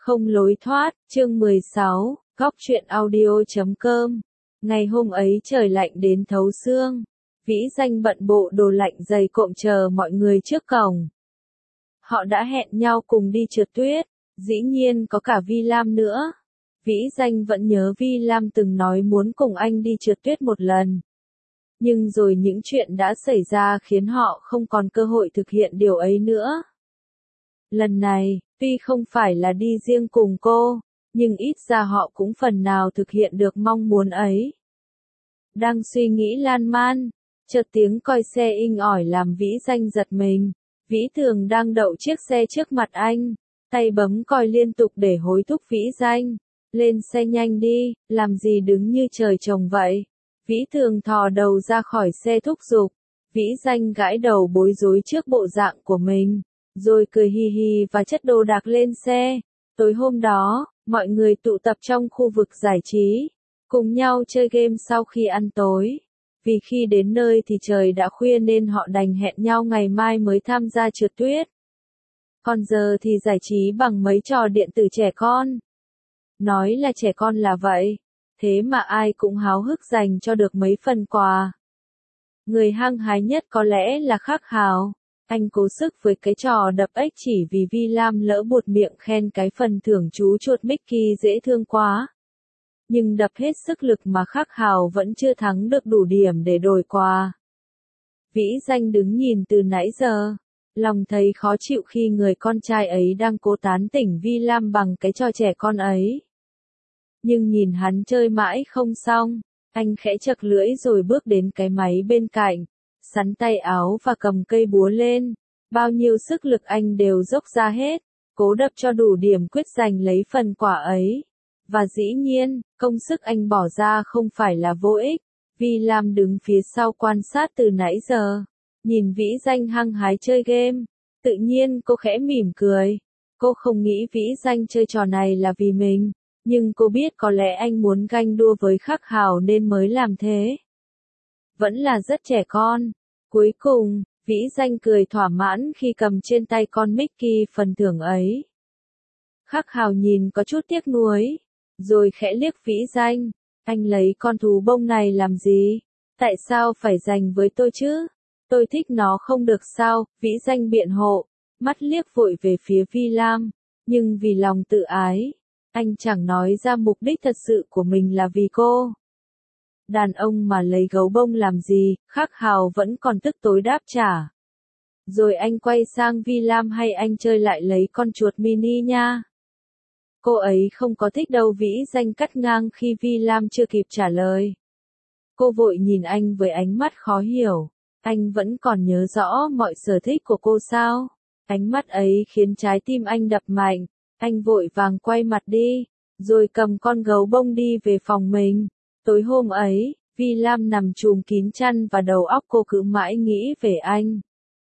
Không lối thoát, chương 16, góc truyện audio.com. Ngày hôm ấy trời lạnh đến thấu xương. Vĩ Danh bận bộ đồ lạnh dày cộm chờ mọi người trước cổng. Họ đã hẹn nhau cùng đi trượt tuyết, dĩ nhiên có cả Vi Lam nữa. Vĩ Danh vẫn nhớ Vi Lam từng nói muốn cùng anh đi trượt tuyết một lần. Nhưng rồi những chuyện đã xảy ra khiến họ không còn cơ hội thực hiện điều ấy nữa. Lần này, tuy không phải là đi riêng cùng cô, nhưng ít ra họ cũng phần nào thực hiện được mong muốn ấy. Đang suy nghĩ lan man, chợt tiếng còi xe inh ỏi làm Vĩ Danh giật mình. Vĩ Tường đang đậu chiếc xe trước mặt anh, tay bấm còi liên tục để hối thúc Vĩ Danh. Lên xe nhanh đi, làm gì đứng như trời trồng vậy? Vĩ Tường thò đầu ra khỏi xe thúc giục. Vĩ Danh gãi đầu bối rối trước bộ dạng của mình, rồi cười hì hì và chất đồ đạc lên xe. Tối hôm đó, mọi người tụ tập trong khu vực giải trí, cùng nhau chơi game sau khi ăn tối. Vì khi đến nơi thì trời đã khuya nên họ đành hẹn nhau ngày mai mới tham gia trượt tuyết. Còn giờ thì giải trí bằng mấy trò điện tử trẻ con. Nói là trẻ con là vậy, thế mà ai cũng háo hức dành cho được mấy phần quà. Người hăng hái nhất có lẽ là Khắc Hào. Anh cố sức với cái trò đập ếch chỉ vì Vi Lam lỡ buột miệng khen cái phần thưởng chú chuột Mickey dễ thương quá. Nhưng đập hết sức lực mà Khắc Hào vẫn chưa thắng được đủ điểm để đổi quà. Vĩ Danh đứng nhìn từ nãy giờ, lòng thấy khó chịu khi người con trai ấy đang cố tán tỉnh Vi Lam bằng cái trò trẻ con ấy. Nhưng nhìn hắn chơi mãi không xong, anh khẽ chậc lưỡi rồi bước đến cái máy bên cạnh, sắn tay áo và cầm cây búa lên. Bao nhiêu sức lực anh đều dốc ra hết, cố đập cho đủ điểm quyết giành lấy phần quả ấy. Và dĩ nhiên, công sức anh bỏ ra không phải là vô ích. Vi Lam đứng phía sau quan sát từ nãy giờ, nhìn Vĩ Danh hăng hái chơi game. Tự nhiên cô khẽ mỉm cười. Cô không nghĩ Vĩ Danh chơi trò này là vì mình, nhưng cô biết có lẽ anh muốn ganh đua với Khắc Hào nên mới làm thế. Vẫn là rất trẻ con. Cuối cùng, Vĩ Danh cười thỏa mãn khi cầm trên tay con Mickey phần thưởng ấy. Khắc Hào nhìn có chút tiếc nuối, rồi khẽ liếc Vĩ Danh. Anh lấy con thú bông này làm gì? Tại sao phải dành với tôi chứ? Tôi thích nó không được sao? Vĩ Danh biện hộ, mắt liếc vội về phía Vi Lam. Nhưng vì lòng tự ái, anh chẳng nói ra mục đích thật sự của mình là vì cô. Đàn ông mà lấy gấu bông làm gì? Khắc Hào vẫn còn tức tối đáp trả. Rồi anh quay sang Vi Lam, hay anh chơi lại lấy con chuột mini nha. Cô ấy không có thích đâu. Vĩ Danh cắt ngang khi Vi Lam chưa kịp trả lời. Cô vội nhìn anh với ánh mắt khó hiểu. Anh vẫn còn nhớ rõ mọi sở thích của cô sao? Ánh mắt ấy khiến trái tim anh đập mạnh. Anh vội vàng quay mặt đi, rồi cầm con gấu bông đi về phòng mình. Tối hôm ấy, Vi Lam nằm chùm kín chăn và đầu óc cô cứ mãi nghĩ về anh.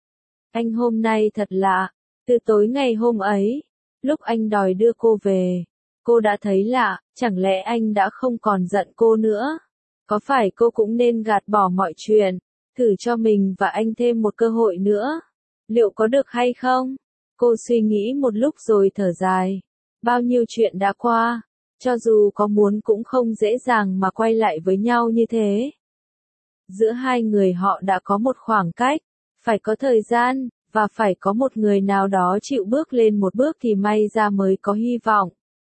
Anh hôm nay thật lạ. Từ tối ngày hôm ấy, lúc anh đòi đưa cô về, cô đã thấy lạ. Chẳng lẽ anh đã không còn giận cô nữa? Có phải cô cũng nên gạt bỏ mọi chuyện, thử cho mình và anh thêm một cơ hội nữa? Liệu có được hay không? Cô suy nghĩ một lúc rồi thở dài. Bao nhiêu chuyện đã qua, cho dù có muốn cũng không dễ dàng mà quay lại với nhau như thế. Giữa hai người họ đã có một khoảng cách, phải có thời gian, và phải có một người nào đó chịu bước lên một bước thì may ra mới có hy vọng.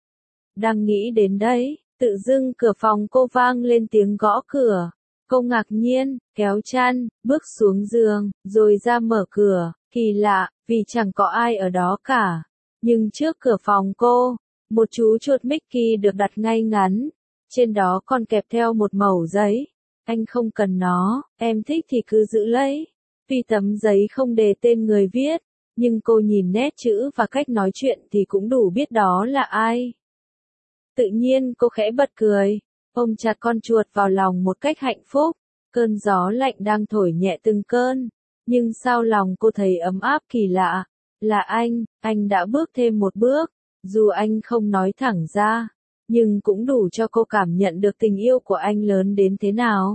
Đang nghĩ đến đấy, tự dưng cửa phòng cô vang lên tiếng gõ cửa. Cô ngạc nhiên, kéo chăn, bước xuống giường, rồi ra mở cửa. Kỳ lạ, vì chẳng có ai ở đó cả. Nhưng trước cửa phòng cô, một chú chuột Mickey được đặt ngay ngắn. Trên đó còn kẹp theo một mẩu giấy. Anh không cần nó, em thích thì cứ giữ lấy. Tuy tấm giấy không đề tên người viết, nhưng cô nhìn nét chữ và cách nói chuyện thì cũng đủ biết đó là ai. Tự nhiên cô khẽ bật cười, ôm chặt con chuột vào lòng một cách hạnh phúc. Cơn gió lạnh đang thổi nhẹ từng cơn, nhưng sao lòng cô thấy ấm áp kỳ lạ. Là anh đã bước thêm một bước, dù anh không nói thẳng ra, nhưng cũng đủ cho cô cảm nhận được tình yêu của anh lớn đến thế nào.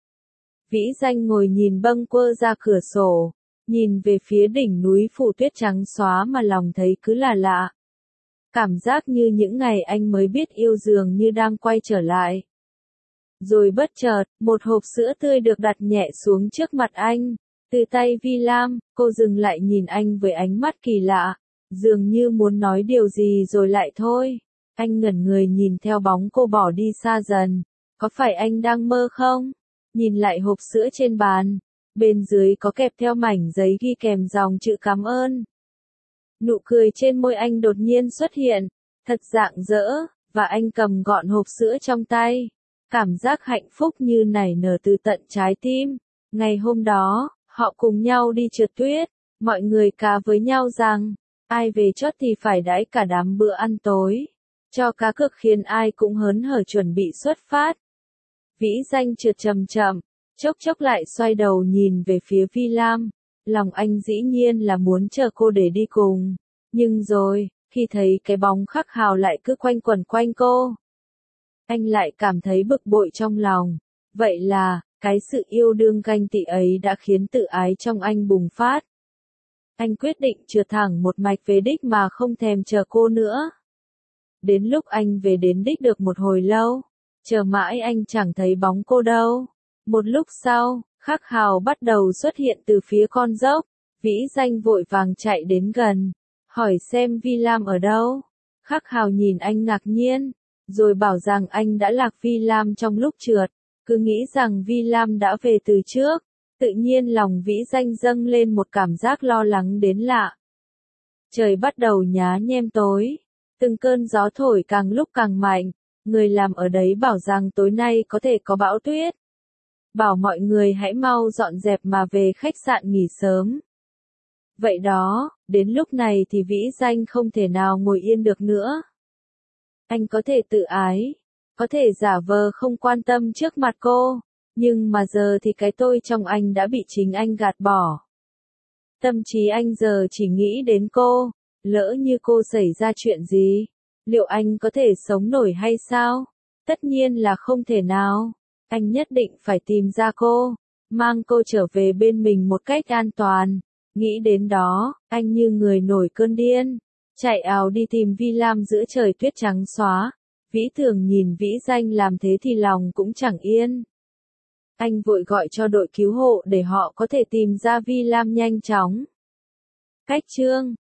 Vĩ Danh ngồi nhìn bâng quơ ra cửa sổ, nhìn về phía đỉnh núi phủ tuyết trắng xóa mà lòng thấy cứ là lạ. Cảm giác như những ngày anh mới biết yêu dường như đang quay trở lại. Rồi bất chợt, một hộp sữa tươi được đặt nhẹ xuống trước mặt anh. Từ tay Vi Lam, cô dừng lại nhìn anh với ánh mắt kỳ lạ, dường như muốn nói điều gì rồi lại thôi. Anh ngẩn người nhìn theo bóng cô bỏ đi xa dần. Có phải anh đang mơ không? Nhìn lại hộp sữa trên bàn, bên dưới có kẹp theo mảnh giấy ghi kèm dòng chữ cảm ơn. Nụ cười trên môi anh đột nhiên xuất hiện, thật rạng rỡ, và anh cầm gọn hộp sữa trong tay. Cảm giác hạnh phúc như nảy nở từ tận trái tim. Ngày hôm đó, họ cùng nhau đi trượt tuyết, mọi người cá với nhau rằng, ai về chót thì phải đãi cả đám bữa ăn tối. Cho cá cược khiến ai cũng hớn hở chuẩn bị xuất phát. Vĩ Danh trượt chậm chậm, chốc chốc lại xoay đầu nhìn về phía Vi Lam. Lòng anh dĩ nhiên là muốn chờ cô để đi cùng. Nhưng rồi, khi thấy cái bóng Khắc Hào lại cứ quanh quẩn quanh cô, anh lại cảm thấy bực bội trong lòng. Vậy là, cái sự yêu đương ganh tị ấy đã khiến tự ái trong anh bùng phát. Anh quyết định trượt thẳng một mạch về đích mà không thèm chờ cô nữa. Đến lúc anh về đến đích được một hồi lâu, chờ mãi anh chẳng thấy bóng cô đâu. Một lúc sau, Khắc Hào bắt đầu xuất hiện từ phía con dốc. Vĩ Danh vội vàng chạy đến gần, hỏi xem Vi Lam ở đâu. Khắc Hào nhìn anh ngạc nhiên, rồi bảo rằng anh đã lạc Vi Lam trong lúc trượt, cứ nghĩ rằng Vi Lam đã về từ trước. Tự nhiên lòng Vĩ Danh dâng lên một cảm giác lo lắng đến lạ. Trời bắt đầu nhá nhem tối, từng cơn gió thổi càng lúc càng mạnh, người làm ở đấy bảo rằng tối nay có thể có bão tuyết. Bảo mọi người hãy mau dọn dẹp mà về khách sạn nghỉ sớm. Vậy đó, đến lúc này thì Vĩ Danh không thể nào ngồi yên được nữa. Anh có thể tự ái, có thể giả vờ không quan tâm trước mặt cô, nhưng mà giờ thì cái tôi trong anh đã bị chính anh gạt bỏ. Tâm trí anh giờ chỉ nghĩ đến cô, lỡ như cô xảy ra chuyện gì, liệu anh có thể sống nổi hay sao? Tất nhiên là không thể nào. Anh nhất định phải tìm ra cô, mang cô trở về bên mình một cách an toàn. Nghĩ đến đó, anh như người nổi cơn điên, chạy ào đi tìm Vi Lam giữa trời tuyết trắng xóa. Vĩ Thường nhìn Vĩ Danh làm thế thì lòng cũng chẳng yên. Anh vội gọi cho đội cứu hộ để họ có thể tìm ra Vi Lam nhanh chóng. Cách chương